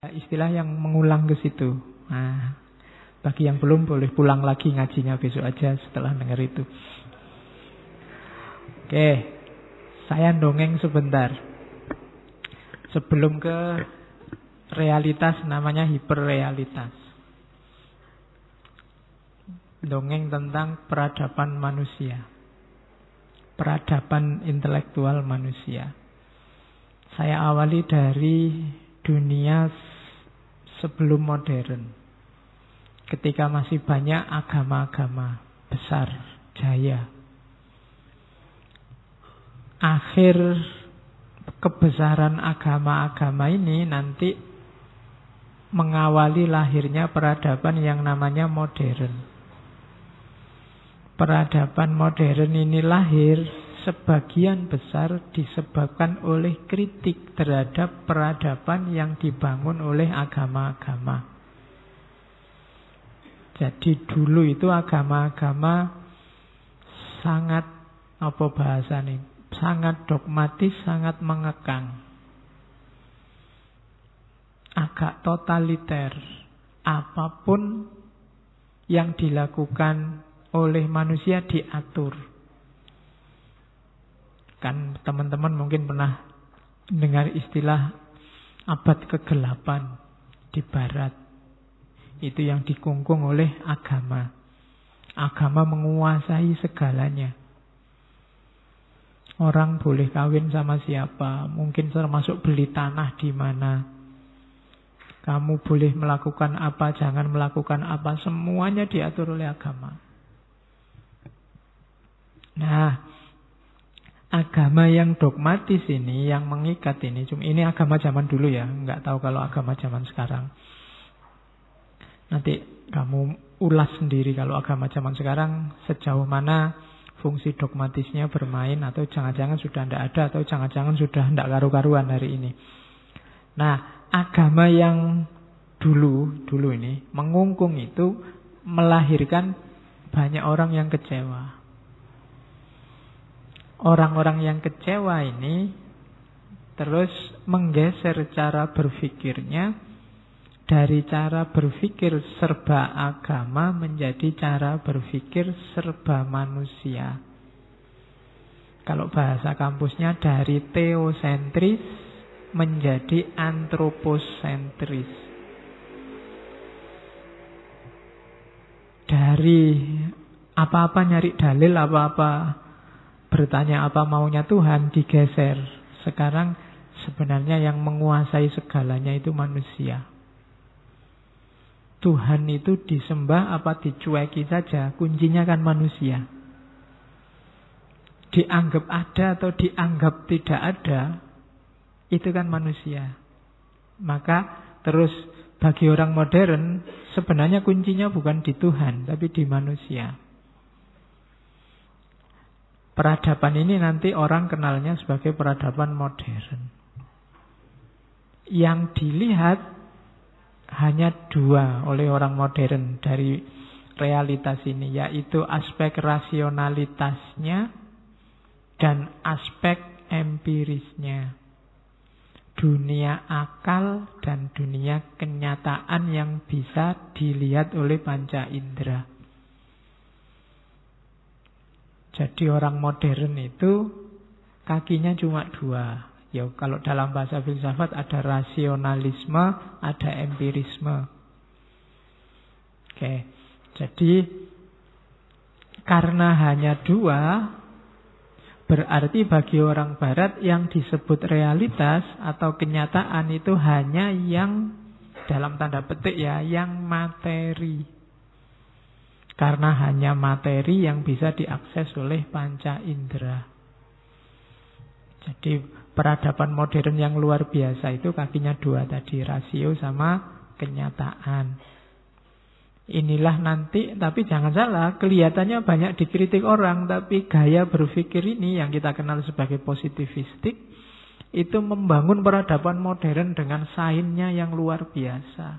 Istilah yang mengulang ke situ. Nah, bagi yang belum boleh pulang lagi ngajinya besok aja setelah dengar itu. Oke, saya dongeng sebentar. Sebelum ke realitas, namanya hiperrealitas. Dongeng tentang peradaban manusia, peradaban intelektual manusia. Saya awali dari dunia sebelum modern, ketika masih banyak agama-agama besar, jaya. Akhir kebesaran agama-agama ini nanti mengawali lahirnya peradaban yang namanya modern. Peradaban modern ini lahir sebagian besar disebabkan oleh kritik terhadap peradaban yang dibangun oleh agama-agama. Jadi dulu itu agama-agama sangat, apa bahasa nih, sangat dogmatis, sangat mengekang. Agak totaliter. Apapun yang dilakukan oleh manusia diatur. Kan teman-teman mungkin pernah dengar istilah abad kegelapan di barat. Itu yang dikungkung oleh agama. Agama menguasai segalanya. Orang boleh kawin sama siapa, mungkin termasuk beli tanah di mana. Kamu boleh melakukan apa, jangan melakukan apa, semuanya diatur oleh agama. Nah, agama yang dogmatis ini, yang mengikat ini, ini agama zaman dulu ya, nggak tahu kalau agama zaman sekarang. Nanti kamu ulas sendiri kalau agama zaman sekarang sejauh mana fungsi dogmatisnya bermain, atau jangan-jangan sudah tidak ada, atau jangan-jangan sudah tidak karu-karuan hari ini. Nah, agama yang dulu ini mengungkung itu melahirkan banyak orang yang kecewa. Orang-orang yang kecewa ini terus menggeser cara berpikirnya dari cara berpikir serba agama menjadi cara berpikir serba manusia. Kalau bahasa kampusnya dari teosentris menjadi antroposentris. Dari apa-apa nyari dalil, apa-apa bertanya apa maunya Tuhan, digeser. Sekarang sebenarnya yang menguasai segalanya itu manusia. Tuhan itu disembah apa dicueki saja, kuncinya kan manusia. Dianggap ada atau dianggap tidak ada, itu kan manusia. Maka terus bagi orang modern, sebenarnya kuncinya bukan di Tuhan, tapi di manusia. Peradaban ini nanti orang kenalnya sebagai peradaban modern. Yang dilihat hanya dua oleh orang modern dari realitas ini, yaitu aspek rasionalitasnya dan aspek empirisnya. Dunia akal dan dunia kenyataan yang bisa dilihat oleh panca indera. Jadi orang modern itu kakinya cuma dua. Ya, kalau dalam bahasa filsafat ada rasionalisme, ada empirisme. Oke. Jadi karena hanya dua, berarti bagi orang barat yang disebut realitas atau kenyataan itu hanya yang dalam tanda petik ya, yang materi. Karena hanya materi yang bisa diakses oleh panca indera. Jadi peradaban modern yang luar biasa itu kakinya dua tadi, rasio sama kenyataan. Inilah nanti, tapi jangan salah, kelihatannya banyak dikritik orang, tapi gaya berpikir ini yang kita kenal sebagai positivistik, itu membangun peradaban modern dengan sainnya yang luar biasa.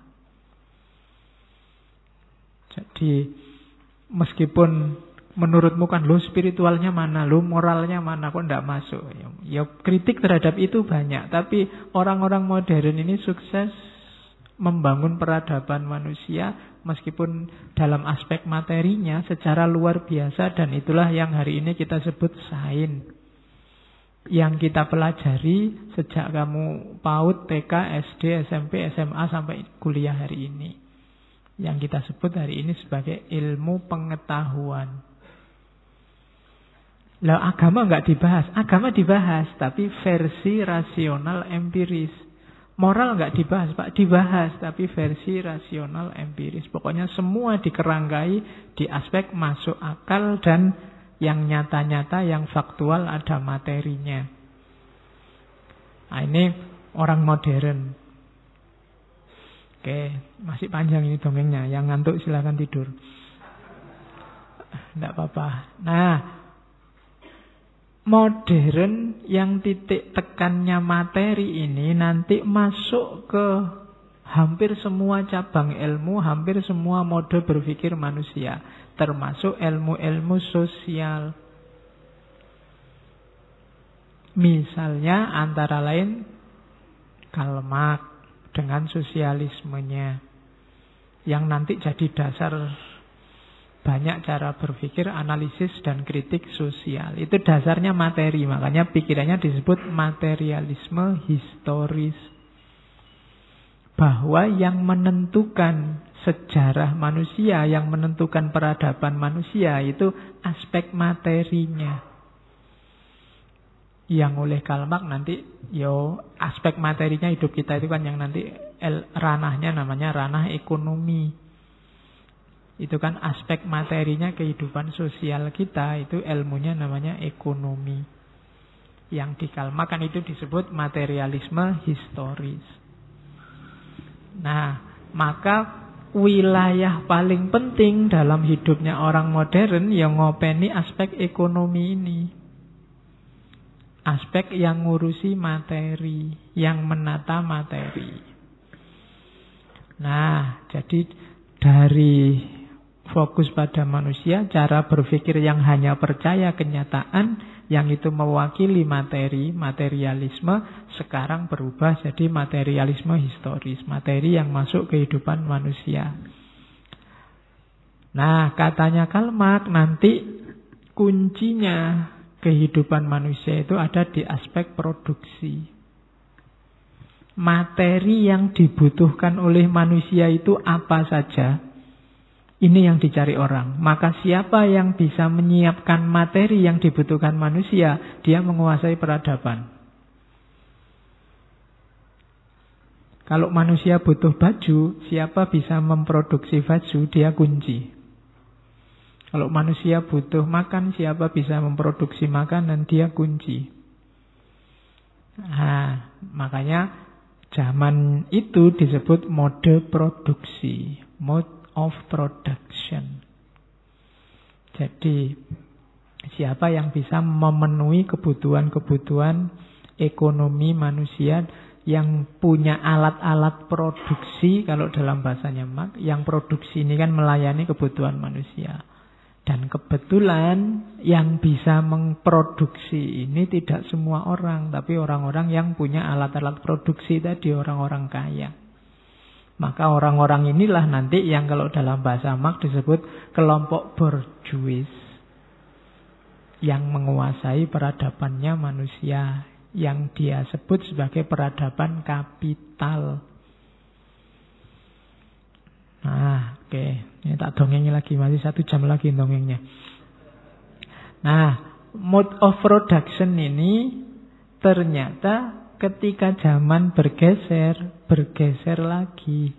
Jadi meskipun menurutmu kan lo spiritualnya mana, lo moralnya mana, kok tidak masuk. Ya kritik terhadap itu banyak. Tapi orang-orang modern ini sukses membangun peradaban manusia meskipun dalam aspek materinya secara luar biasa, dan itulah yang hari ini kita sebut sains. Yang kita pelajari sejak kamu PAUD, TK, SD, SMP, SMA sampai kuliah hari ini. Yang kita sebut hari ini sebagai ilmu pengetahuan. Lah agama enggak dibahas. Agama dibahas, tapi versi rasional empiris. Moral enggak dibahas, Pak. Dibahas, tapi versi rasional empiris. Pokoknya semua dikerangkai di aspek masuk akal dan yang nyata-nyata, yang faktual, ada materinya. Nah, ini orang modern. Oke, masih panjang ini dongengnya. Yang ngantuk silakan tidur. Tidak apa-apa. Nah, modern yang titik tekannya materi ini nanti masuk ke hampir semua cabang ilmu, hampir semua mode berpikir manusia, termasuk ilmu-ilmu sosial. Misalnya antara lain Karl Marx dengan sosialismenya, yang nanti jadi dasar banyak cara berpikir, analisis dan kritik sosial. Itu dasarnya materi, makanya pikirannya disebut materialisme historis. Bahwa yang menentukan sejarah manusia, yang menentukan peradaban manusia itu aspek materinya. Yang oleh Karl Marx nanti, aspek materinya hidup kita itu kan yang nanti ranahnya namanya ranah ekonomi. Itu kan aspek materinya kehidupan sosial kita, itu ilmunya namanya ekonomi. Yang di Karl Marx kan itu disebut materialisme historis. Nah, maka wilayah paling penting dalam hidupnya orang modern yang ngopeni aspek ekonomi ini. Aspek yang ngurusi materi, yang menata materi. Nah, jadi dari fokus pada manusia, cara berpikir yang hanya percaya kenyataan, yang itu mewakili materi, materialisme, sekarang berubah jadi materialisme historis, materi yang masuk kehidupan manusia. Nah, katanya Karl Marx, nanti kuncinya kehidupan manusia itu ada di aspek produksi. Materi yang dibutuhkan oleh manusia itu apa saja? Ini yang dicari orang. Maka siapa yang bisa menyiapkan materi yang dibutuhkan manusia, dia menguasai peradaban. Kalau manusia butuh baju, siapa bisa memproduksi baju, dia kunci. Kalau manusia butuh makan, siapa bisa memproduksi makanan, dia kunci. Nah, makanya zaman itu disebut mode produksi, mode of production. Jadi siapa yang bisa memenuhi kebutuhan-kebutuhan ekonomi manusia, yang punya alat-alat produksi, kalau dalam bahasanya Marx, yang produksi ini kan melayani kebutuhan manusia. Dan kebetulan yang bisa memproduksi ini tidak semua orang, tapi orang-orang yang punya alat-alat produksi tadi, orang-orang kaya. Maka orang-orang inilah nanti yang kalau dalam bahasa Marx disebut kelompok borjuis, yang menguasai peradabannya manusia, yang dia sebut sebagai peradaban kapital. Nah, oke. Ini tak dongengin lagi, masih 1 jam lagi dongengnya. Nah, mode of production ini ternyata ketika zaman bergeser lagi.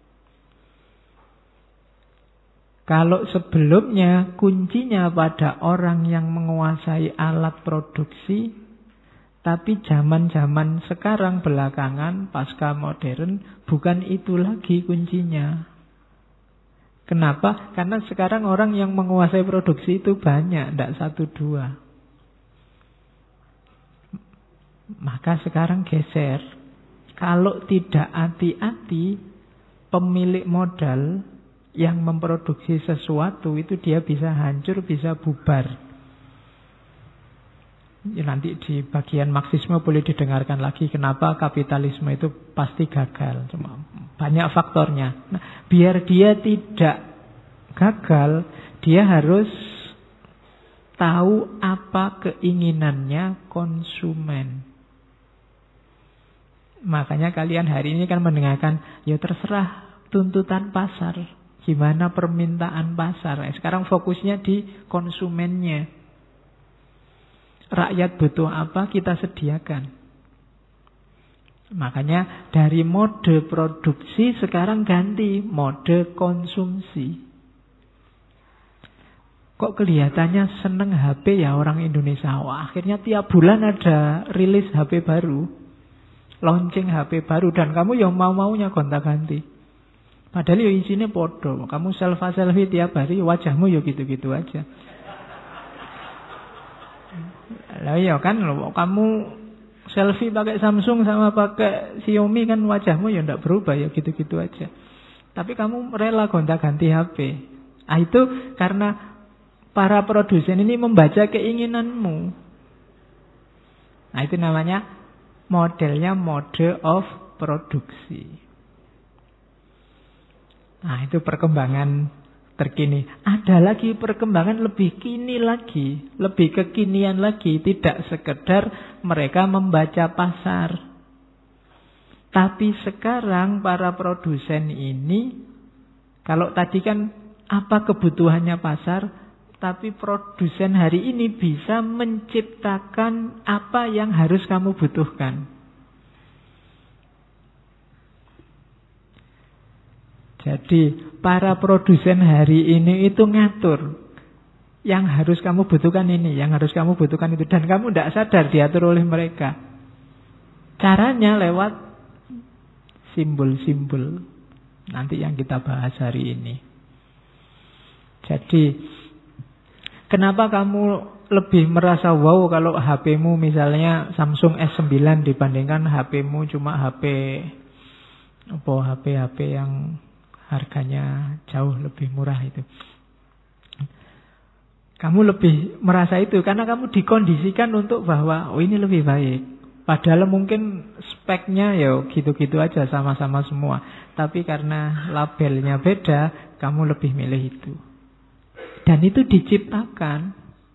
Kalau sebelumnya kuncinya pada orang yang menguasai alat produksi, tapi zaman-zaman sekarang belakangan pasca modern bukan itu lagi kuncinya. Kenapa? Karena sekarang orang yang menguasai produksi itu banyak, tidak 1-2. Maka sekarang geser. Kalau tidak hati-hati, pemilik modal yang memproduksi sesuatu itu dia bisa hancur, bisa bubar. Nanti di bagian Marxisme boleh didengarkan lagi kenapa kapitalisme itu pasti gagal. Cuma banyak faktornya. Nah, biar dia tidak gagal, dia harus tahu apa keinginannya konsumen. Makanya kalian hari ini kan mendengarkan, ya terserah tuntutan pasar, gimana permintaan pasar. Sekarang fokusnya di konsumennya. Rakyat butuh apa, kita sediakan. Makanya dari mode produksi sekarang ganti mode konsumsi. Kok kelihatannya seneng HP ya orang Indonesia? Wah, akhirnya tiap bulan ada rilis HP baru. Launching HP baru dan kamu yang mau-maunya gonta-ganti. Padahal ya isinya podo. Kamu selfie tiap hari, wajahmu ya gitu-gitu aja. Lah ya kan, kamu selfie pakai Samsung sama pakai Xiaomi kan wajahmu ya ndak berubah ya gitu-gitu aja. Tapi kamu rela gonta-ganti HP. Ah, itu karena para produsen ini membaca keinginanmu. Nah, itu namanya modelnya mode of produksi. Nah, itu perkembangan terkini. Ada lagi perkembangan lebih kini lagi, lebih kekinian lagi. Tidak sekedar mereka membaca pasar. Tapi sekarang para produsen ini, kalau tadi kan apa kebutuhannya pasar, tapi produsen hari ini bisa menciptakan apa yang harus kamu butuhkan. Jadi para produsen hari ini itu ngatur. Yang harus kamu butuhkan ini, yang harus kamu butuhkan itu. Dan kamu tidak sadar diatur oleh mereka. Caranya lewat simbol-simbol. Nanti yang kita bahas hari ini. Jadi kenapa kamu lebih merasa wow kalau HP-mu misalnya Samsung S9 dibandingkan HP-mu cuma HP yang harganya jauh lebih murah itu. Kamu lebih merasa itu karena kamu dikondisikan untuk bahwa ini lebih baik. Padahal mungkin speknya ya gitu-gitu aja sama-sama semua. Tapi karena labelnya beda, kamu lebih milih itu. Dan itu diciptakan.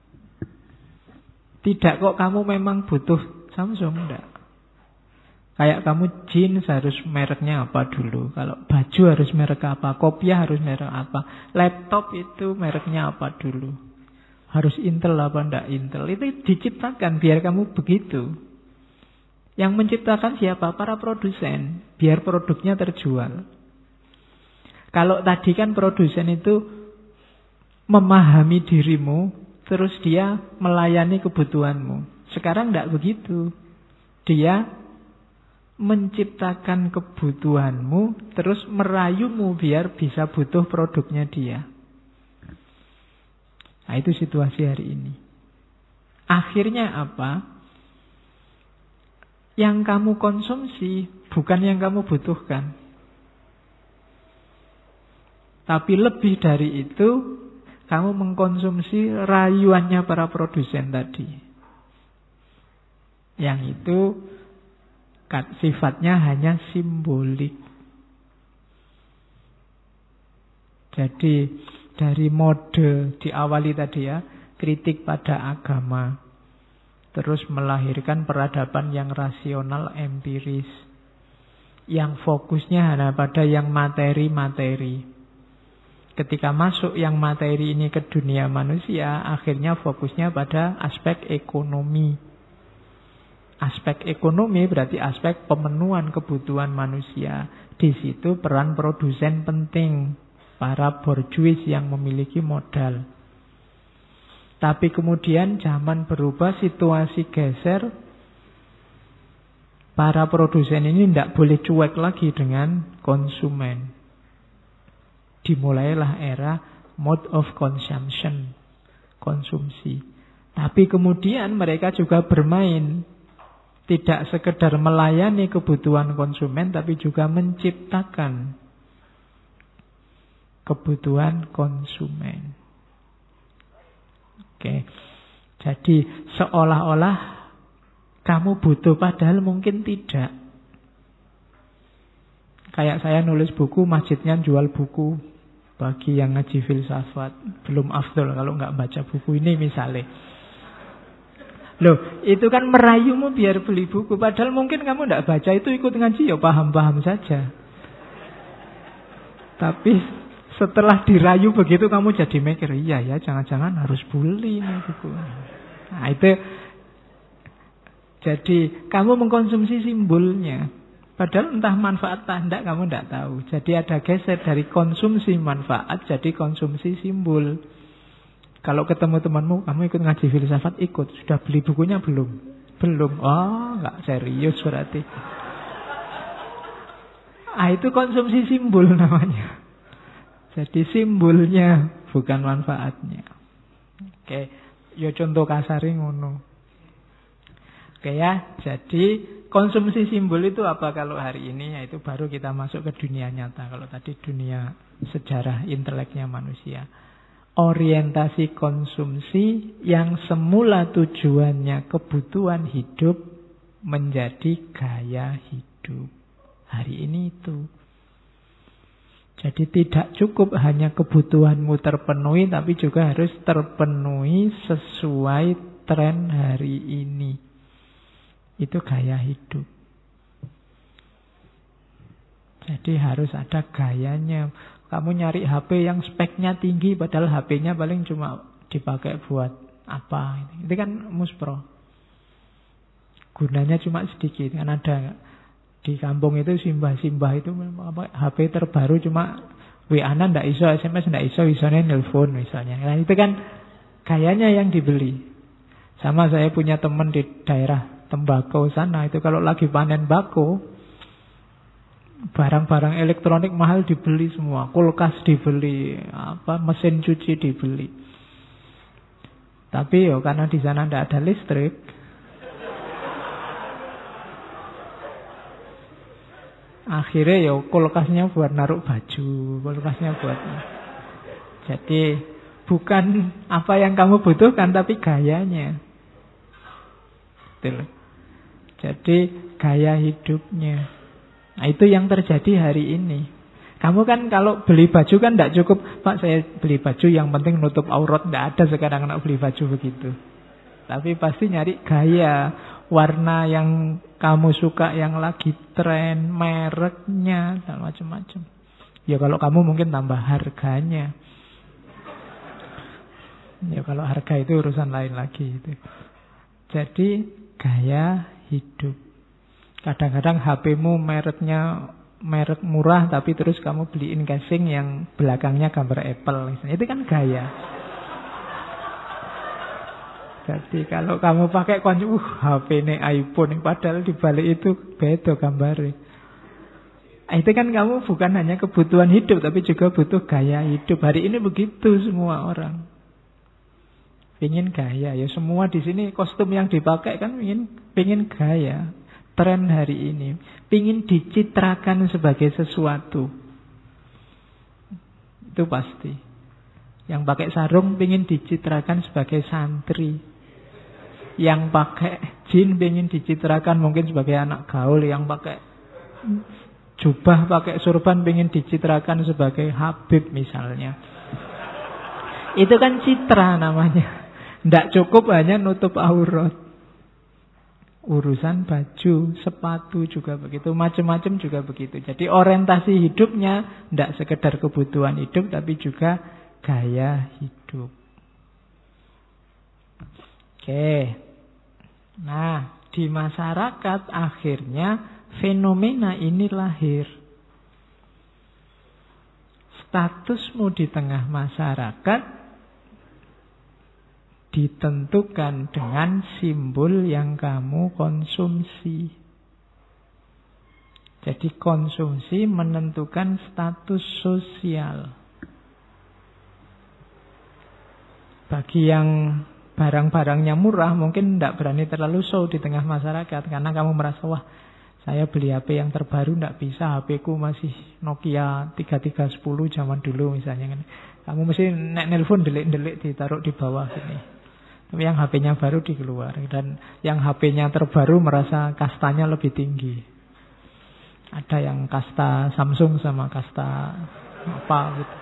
Tidak kok kamu memang butuh Samsung, enggak. Kayak kamu jeans harus mereknya apa dulu. Kalau baju harus merek apa, kopiah harus merek apa. Laptop itu mereknya apa dulu. Harus Intel apa enggak Intel. Itu diciptakan biar kamu begitu. Yang menciptakan siapa? Para produsen. Biar produknya terjual. Kalau tadi kan produsen itu memahami dirimu, terus dia melayani kebutuhanmu. Sekarang tidak begitu. Dia menciptakan kebutuhanmu, terus merayumu biar bisa butuh produknya dia. Nah, itu situasi hari ini. Akhirnya apa? Yang kamu konsumsi bukan yang kamu butuhkan. Tapi lebih dari itu, kamu mengkonsumsi rayuannya para produsen tadi. Yang itu sifatnya hanya simbolik. Jadi dari mode diawali tadi ya, kritik pada agama. Terus melahirkan peradaban yang rasional empiris. Yang fokusnya hanya pada yang materi-materi. Ketika masuk yang materi ini ke dunia manusia, akhirnya fokusnya pada aspek ekonomi. Aspek ekonomi berarti aspek pemenuhan kebutuhan manusia. Di situ peran produsen penting, para borjuis yang memiliki modal. Tapi kemudian zaman berubah, situasi geser. Para produsen ini tidak boleh cuek lagi dengan konsumen. Dimulailah era mode of consumption, konsumsi. Tapi kemudian mereka juga bermain. Tidak sekedar melayani kebutuhan konsumen, tapi juga menciptakan kebutuhan konsumen. Oke. Jadi seolah-olah kamu butuh padahal mungkin tidak. Kayak saya nulis buku, masjidnya jual buku bagi yang ngaji filsafat. Belum afdol kalau nggak baca buku ini misalnya. Loh, itu kan merayumu biar beli buku. Padahal mungkin kamu nggak baca itu, ikut ngaji ya paham-paham saja. Tapi setelah dirayu begitu kamu jadi mikir, iya ya jangan-jangan harus beli ini buku. Nah itu, jadi kamu mengkonsumsi simbolnya. Padahal entah manfaat atau tidak kamu tidak tahu. Jadi ada geser dari konsumsi manfaat jadi konsumsi simbol. Kalau ketemu temanmu, kamu ikut ngaji filsafat, ikut. Sudah beli bukunya belum? Belum. Oh, nggak serius berarti. Itu konsumsi simbol namanya. Jadi simbolnya bukan manfaatnya. Oke, ya contoh kasarnya ngono. Oke ya, jadi konsumsi simbol itu apa kalau hari ini? Yaitu baru kita masuk ke dunia nyata. Kalau tadi dunia sejarah inteleknya manusia. Orientasi konsumsi yang semula tujuannya kebutuhan hidup menjadi gaya hidup. Hari ini itu. Jadi tidak cukup hanya kebutuhanmu terpenuhi, tapi juga harus terpenuhi sesuai tren hari ini. Itu gaya hidup. Jadi harus ada gayanya. Kamu nyari HP yang speknya tinggi, padahal HP-nya paling cuma dipakai buat apa. Itu kan muspro. Gunanya cuma sedikit. Kan ada di kampung itu simbah-simbah itu HP terbaru cuma WA-an ndak iso, SMS ndak iso, isone nelpon misalnya. Nah itu kan gayanya yang dibeli. Sama saya punya teman di daerah tembakau sana, itu kalau lagi panen bako, barang-barang elektronik mahal dibeli semua, kulkas dibeli, mesin cuci dibeli. Tapi karena di sana ndak ada listrik, akhirnya kulkasnya buat naruh baju, kulkasnya buat. Jadi bukan apa yang kamu butuhkan, tapi gayanya. Betul. Jadi gaya hidupnya. Nah itu yang terjadi hari ini. Kamu kan kalau beli baju kan tidak cukup, Pak saya beli baju yang penting nutup aurat. Tidak ada sekarang anak beli baju begitu. Tapi pasti nyari gaya, warna yang kamu suka, yang lagi tren, mereknya, dan macam-macam. Ya kalau kamu mungkin tambah harganya. Ya kalau harga itu urusan lain lagi itu. Jadi gaya hidup. Kadang-kadang HP-mu mereknya merek murah, tapi terus kamu beliin casing yang belakangnya gambar Apple misalnya. Itu kan gaya. Jadi kalau kamu pakai HP ini iPhone, padahal dibalik itu beda gambarnya. Itu kan kamu bukan hanya kebutuhan hidup, tapi juga butuh gaya hidup. Hari ini begitu semua orang. Pingin gaya, ya semua di sini kostum yang dipakai kan pingin gaya. Tren hari ini, pingin dicitrakan sebagai sesuatu. Itu pasti. Yang pakai sarung pingin dicitrakan sebagai santri. Yang pakai jin pingin dicitrakan mungkin sebagai anak gaul. Yang pakai jubah, pakai surban pingin dicitrakan sebagai Habib misalnya. Itu kan citra namanya. Tidak cukup hanya nutup aurat. Urusan baju, sepatu juga begitu, macam-macam juga begitu. Jadi orientasi hidupnya tidak sekedar kebutuhan hidup, tapi juga gaya hidup. Oke. Nah, di masyarakat akhirnya fenomena ini lahir. Statusmu di tengah masyarakat ditentukan dengan simbol yang kamu konsumsi. Jadi konsumsi menentukan status sosial. Bagi yang barang-barangnya murah mungkin tidak berani terlalu show di tengah masyarakat, karena kamu merasa, wah saya beli HP yang terbaru tidak bisa, HP ku masih Nokia 3310 zaman dulu misalnya. Kamu mesti nelpon delik-delik ditaruh di bawah sini. Tapi yang HP-nya baru dikeluar. Dan yang HP-nya terbaru merasa kastanya lebih tinggi. Ada yang kasta Samsung sama kasta apa gitu.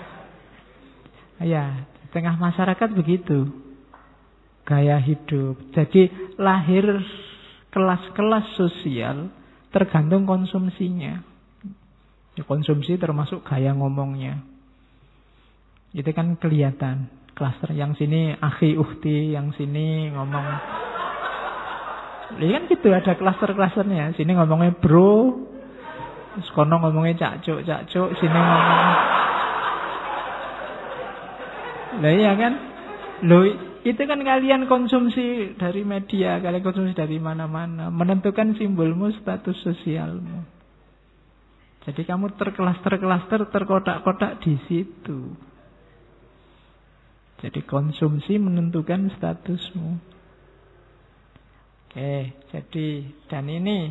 Ya, di tengah masyarakat begitu. Gaya hidup. Jadi lahir kelas-kelas sosial tergantung konsumsinya. Ya, konsumsi termasuk gaya ngomongnya. Itu kan kelihatan. Klaster yang sini akhi ukhti, yang sini ngomong. Ini kan gitu, ada klaster-klasternya. Sini ngomongnya bro, sekono ngomongnya cakcuk, sini ngomongnya. Lah iya kan? Loh, itu kan kalian konsumsi dari media, kalian konsumsi dari mana-mana, menentukan simbolmu, status sosialmu. Jadi kamu terklaster-klaster, terkotak-kotak di situ. Jadi konsumsi menentukan statusmu. Oke, jadi dan ini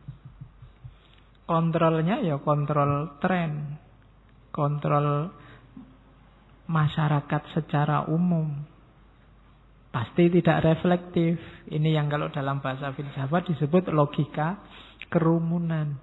kontrolnya ya kontrol tren, kontrol masyarakat secara umum. Pasti tidak reflektif. Ini yang kalau dalam bahasa filsafat disebut logika kerumunan.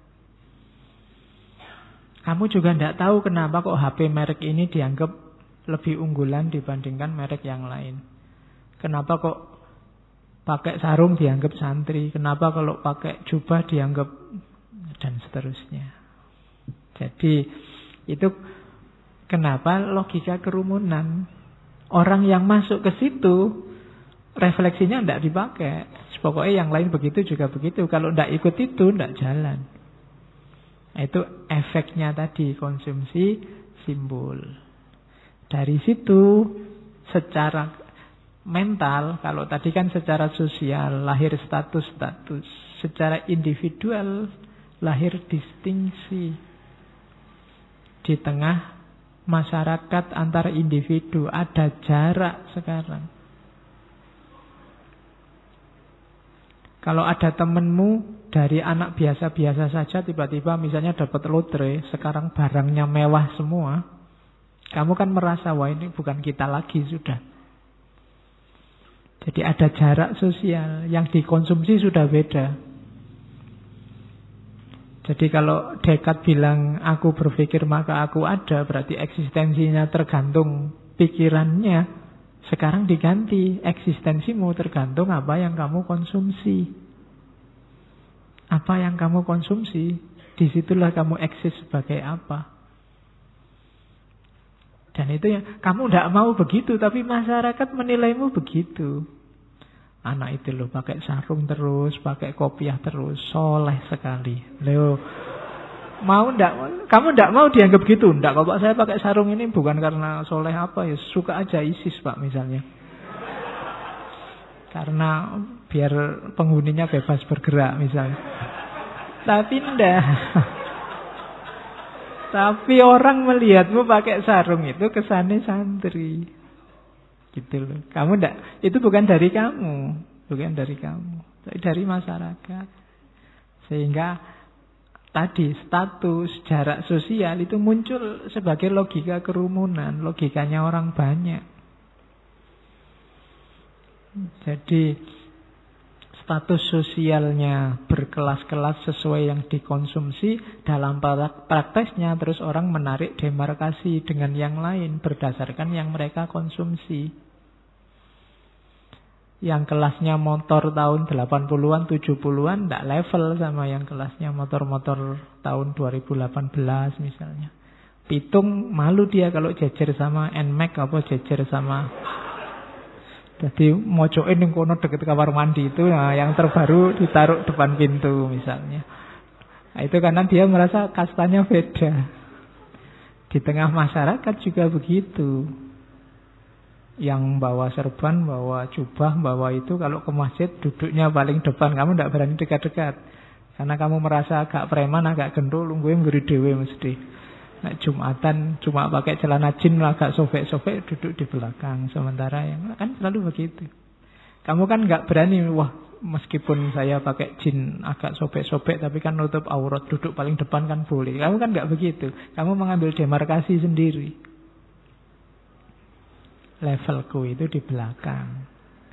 Kamu juga tidak tahu kenapa kok HP merek ini dianggap lebih unggulan dibandingkan merek yang lain. Kenapa kok pakai sarung dianggap santri? Kenapa kalau pakai jubah dianggap dan seterusnya. Jadi itu kenapa logika kerumunan. Orang yang masuk ke situ refleksinya tidak dipakai. Pokoknya yang lain begitu juga begitu. Kalau tidak ikut itu tidak jalan. Itu efeknya tadi, konsumsi simbol. Dari situ secara mental, kalau tadi kan secara sosial lahir status-status, secara individual lahir distingsi. Di tengah masyarakat antar individu ada jarak sekarang. Kalau ada temenmu dari anak biasa-biasa saja tiba-tiba misalnya dapat lotre, sekarang barangnya mewah semua, kamu kan merasa, wah ini bukan kita lagi sudah. Jadi ada jarak sosial, yang dikonsumsi sudah beda. Jadi kalau Descartes bilang, aku berpikir maka aku ada, berarti eksistensinya tergantung pikirannya. Sekarang diganti, eksistensimu tergantung apa yang kamu konsumsi. Apa yang kamu konsumsi, disitulah kamu eksis sebagai apa. Dan itu yang kamu tidak mau begitu, tapi masyarakat menilaimu begitu. Anak itu loh pakai sarung terus, pakai kopiah terus, soleh sekali. Leo, mau ndak? Kamu tidak mau dianggap gitu? Ndak, kalau saya pakai sarung ini bukan karena soleh apa ya, suka aja ISIS Pak misalnya. Karena biar penghuninya bebas bergerak misalnya. Tapi ndak. Tapi orang melihatmu pakai sarung itu kesannya santri. Gitu loh. Kamu enggak, itu bukan dari kamu, bukan dari kamu, tapi dari masyarakat. Sehingga tadi status, jarak sosial itu muncul sebagai logika kerumunan, logikanya orang banyak. Jadi status sosialnya berkelas-kelas sesuai yang dikonsumsi, dalam prakteknya terus orang menarik demarkasi dengan yang lain berdasarkan yang mereka konsumsi. Yang kelasnya motor tahun 80-an, 70-an tidak level sama yang kelasnya motor-motor tahun 2018 misalnya. Pitung malu dia kalau jejer sama NMAX apa jejer sama. Jadi mojokin yang kono deket kamar mandi itu, nah, yang terbaru ditaruh depan pintu misalnya. Nah, itu karena dia merasa kastanya beda. Di tengah masyarakat juga begitu. Yang bawa serban, bawa jubah, bawa itu kalau ke masjid duduknya paling depan, kamu tidak berani dekat-dekat. Karena kamu merasa agak preman, agak gendul, gue ngeri dewe mesti. Nah, Jumatan cuma pakai celana jin agak sobek-sobek duduk di belakang. Sementara yang kan selalu begitu. Kamu kan nggak berani, wah meskipun saya pakai jin agak sobek-sobek tapi kan nutup aurat, duduk paling depan kan boleh. Kamu kan nggak begitu. Kamu mengambil demarkasi sendiri. Levelku itu di belakang.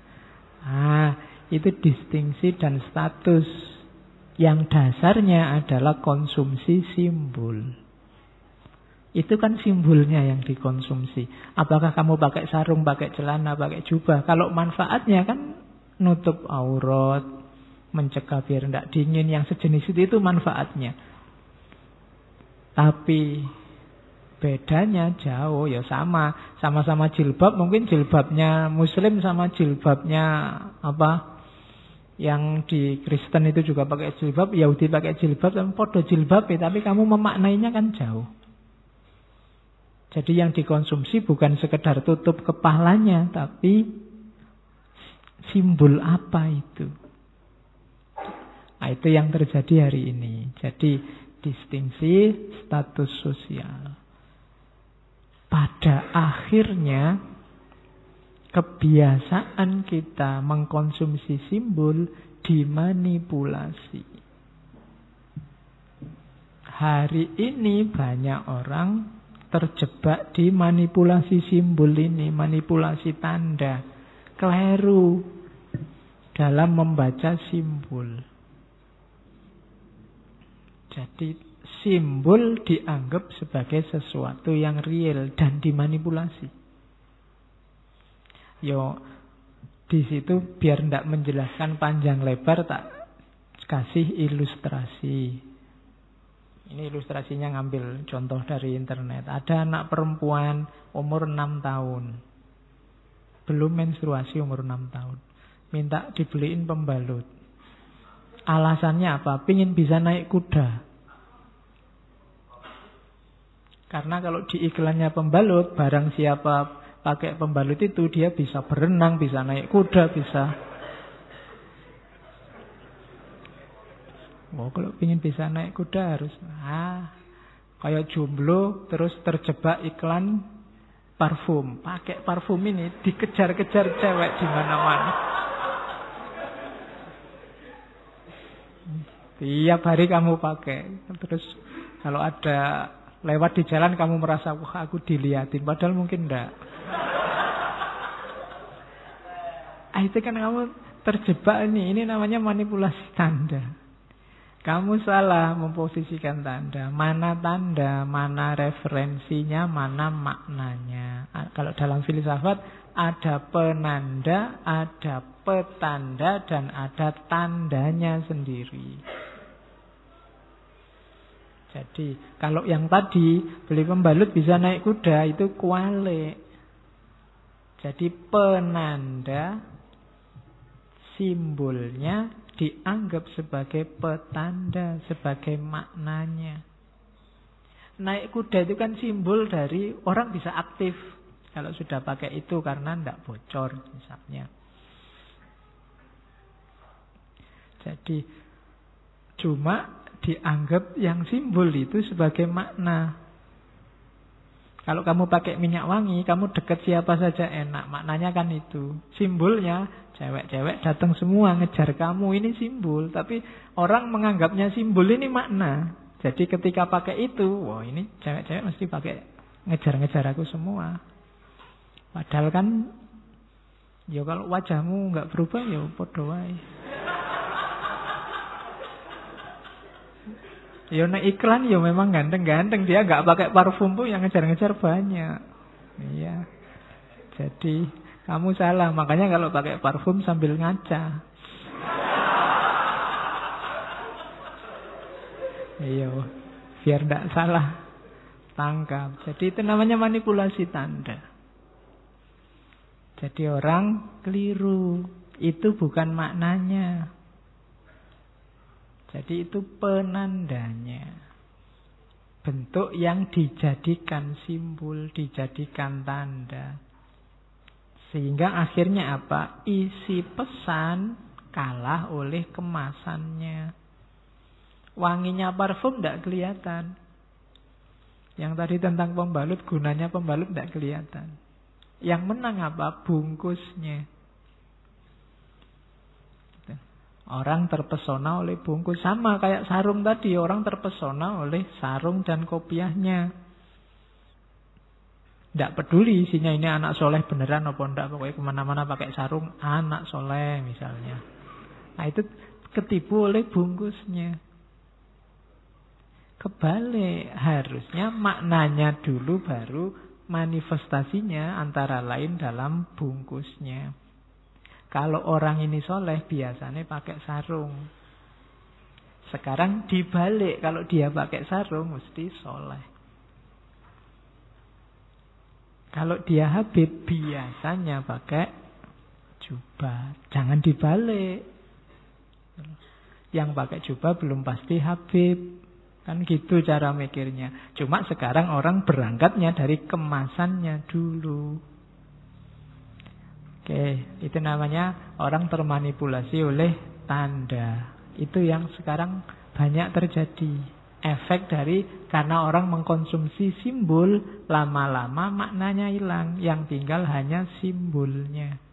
Itu distingsi dan status. Yang dasarnya adalah konsumsi simbol. Itu kan simbolnya yang dikonsumsi. Apakah kamu pakai sarung, pakai celana, pakai jubah? Kalau manfaatnya kan nutup aurat, mencegah biar tidak dingin, yang sejenis itu manfaatnya. Tapi bedanya jauh, ya sama-sama jilbab. Mungkin jilbabnya Muslim sama jilbabnya yang di Kristen itu juga pakai jilbab, Yahudi pakai jilbab, dan podo jilbab, tapi kamu memaknainya kan jauh. Jadi yang dikonsumsi bukan sekedar tutup kepalanya, tapi simbol apa itu. Itu yang terjadi hari ini. Jadi distingsi status sosial. Pada akhirnya kebiasaan kita mengkonsumsi simbol dimanipulasi. Hari ini banyak orang terjebak di manipulasi simbol ini, manipulasi tanda, keliru dalam membaca simbol. Jadi simbol dianggap sebagai sesuatu yang real dan dimanipulasi. Di situ biar tidak menjelaskan panjang lebar, tak kasih ilustrasi. Ini ilustrasinya ngambil contoh dari internet. Ada anak perempuan umur 6 tahun. Belum menstruasi umur 6 tahun. Minta dibeliin pembalut. Alasannya apa? Pingin bisa naik kuda. Karena kalau di iklannya pembalut, barang siapa pakai pembalut itu, dia bisa berenang, bisa naik kuda, bisa. Kalau ingin bisa naik kuda harus kayak jomblo terus terjebak iklan parfum. Pakai parfum ini dikejar-kejar cewek di mana-mana. Tiap hari kamu pakai. Terus kalau ada lewat di jalan kamu merasa aku dilihatin, padahal mungkin enggak. Itu kan kamu terjebak ini. Ini namanya manipulasi tanda. Kamu salah memposisikan tanda. Mana tanda, mana referensinya, mana maknanya. Kalau dalam filsafat ada penanda, ada petanda, dan ada tandanya sendiri. Jadi kalau yang tadi beli pembalut bisa naik kuda, itu kualik. Jadi penanda, simbolnya dianggap sebagai petanda, sebagai maknanya. Naik kuda itu kan simbol dari orang bisa aktif. Kalau sudah pakai itu karena tidak bocor misalnya. Jadi cuma dianggap yang simbol itu sebagai makna. Kalau kamu pakai minyak wangi, kamu dekat siapa saja enak. Maknanya kan itu. Simbolnya, cewek-cewek datang semua ngejar kamu. Ini simbol. Tapi orang menganggapnya simbol ini makna. Jadi ketika pakai itu, wah ini cewek-cewek mesti pakai ngejar-ngejar aku semua. Padahal kan, ya kalau wajahmu nggak berubah, ya podo wae. Ya nek iklan ya memang ganteng-ganteng, dia nggak pakai parfum pun yang ngejar-ngejar banyak. Iya. Jadi kamu salah, makanya kalau pakai parfum sambil ngaca. Iya, biar tidak salah tangkap. Jadi itu namanya manipulasi tanda. Jadi orang keliru, itu bukan maknanya. Jadi itu penandanya. Bentuk yang dijadikan simbol, dijadikan tanda. Sehingga akhirnya apa? Isi pesan kalah oleh kemasannya. Wanginya parfum tidak kelihatan. Yang tadi tentang pembalut, gunanya pembalut tidak kelihatan. Yang menang apa? Bungkusnya. Orang terpesona oleh bungkus. Sama kayak sarung tadi. Orang terpesona oleh sarung dan kopiahnya. Tidak peduli isinya ini anak soleh beneran apa enggak. Pokoknya kemana-mana pakai sarung, anak soleh misalnya. Nah itu ketipu oleh bungkusnya. Kebalik, harusnya maknanya dulu baru manifestasinya, antara lain dalam bungkusnya. Kalau orang ini soleh biasanya pakai sarung. Sekarang dibalik, kalau dia pakai sarung mesti soleh. Kalau dia Habib biasanya pakai jubah. Jangan dibalik. Yang pakai jubah belum pasti Habib. Kan gitu cara mikirnya. Cuma sekarang orang berangkatnya dari kemasannya dulu. Oke, itu namanya orang termanipulasi oleh tanda. Itu yang sekarang banyak terjadi. Efek dari karena orang mengkonsumsi simbol, lama-lama maknanya hilang. Yang tinggal hanya simbolnya.